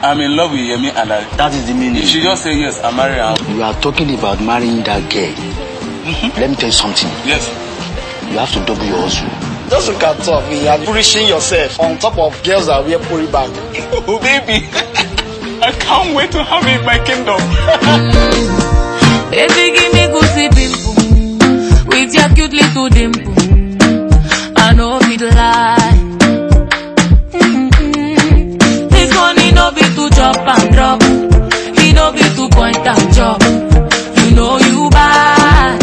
I'm in love with Yemi Alade. That is the meaning. You should just say yes, I'm marrying her. You are talking about marrying that girl. Let me tell you something. Yes. You have to double your hustle. Just look at top. You are pushing yourself on top of girls that wear puri bag. Oh, baby. I can't wait to have it in my kingdom. Baby, give me goosey pimple with your cute little dimple. I know it lie. This one, it no be to chop and drop. It no be to point and chop. You know you bad.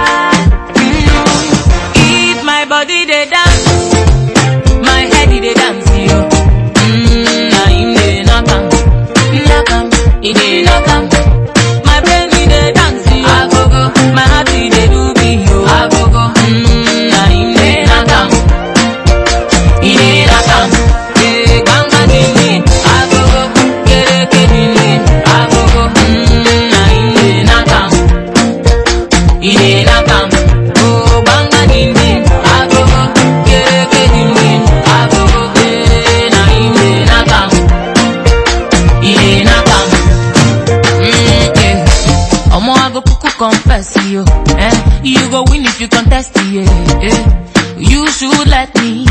If my body they dance, my head they dance you. Nah, him they knock 'em, he dey knock 'em. My brain they dance you. I go go, my heart they do me yo. I go go, nah, him they knock 'em, he dey knock 'em. Yeah, ganga ding. I go go, kere ding. I go go, nah, him they knock 'em, he dey knock 'em. Oh, ganga ding. I go go, kere ding. I go go, nah, him they knock 'em, he dey knock 'em. Omo, I go cuckoo confess you, you go win if you contest, You should let me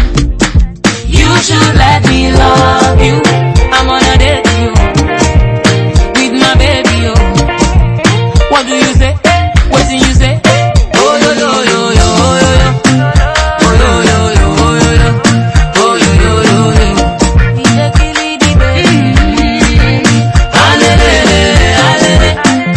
love you. I'm on a date, you, with my baby, yo. What do you say? What do you say? Oh, yo, yo, yo, yo, yo, yo. Oh, yo, yo, yo, yo, yo. Oh, yo, yo, yo, yo. Alele, alele.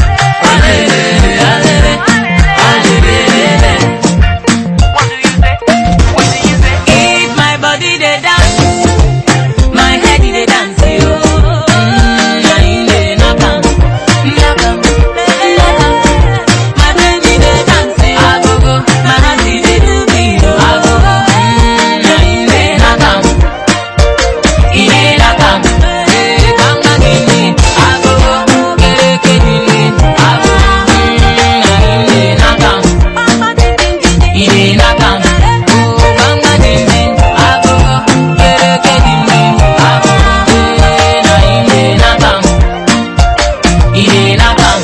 What do you say? What do you say? If my body they dance, my head they dance you. Nah, him they knock 'em, knock 'em, knock 'em. My baby they dance you. I go go, my heart they do me yo. I go go, nah, him they knock 'em, he they knock 'em. Ganga ding. I go go, kere ding. I go go, nah, him they knock 'em, he dey knock 'em. Oh, ganga ding. I go go, kere ding. I go go, nah, him dey knock 'em, he dey knock 'em.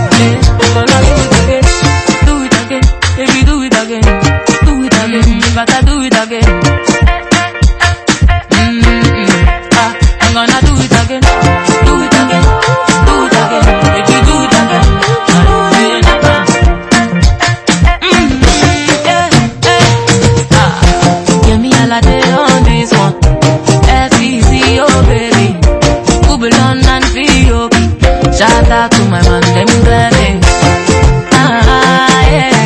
Do it again, baby, do it again, do it again, better do it again. I'm gonna do it again, do it again, do it again, baby, do it again. Yemi Alade on this one. FEC, oh baby. Ubulon and P.O.P. Shout out to my man, them Glenny. Yeah.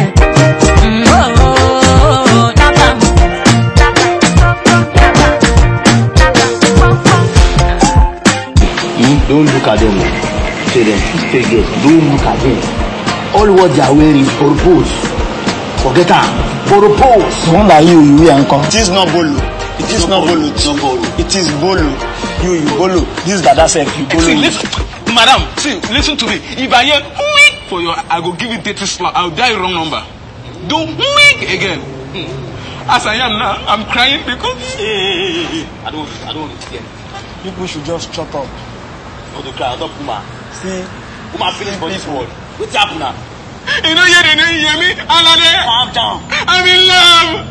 Nakam. Don't look at them. Say them. Stay good. Don't look at them. All what they are wearing is purpose. Forget that. Purpose. The one that you wear, uncle. It is not bolo. It is not bolo. It is bolo. You bolo. This dada self, you bolo. See, listen, madam, see, listen to me. If I hear for your, I go give you dirty slap. I'll dial wrong number. Do again. As I am now, I'm crying because. I don't understand. People should just shut up. No, to cry. Don't Puma. See, Puma feelings for this world. What's happening now? You know, you hear me? Alade. Calm down. I'm in love.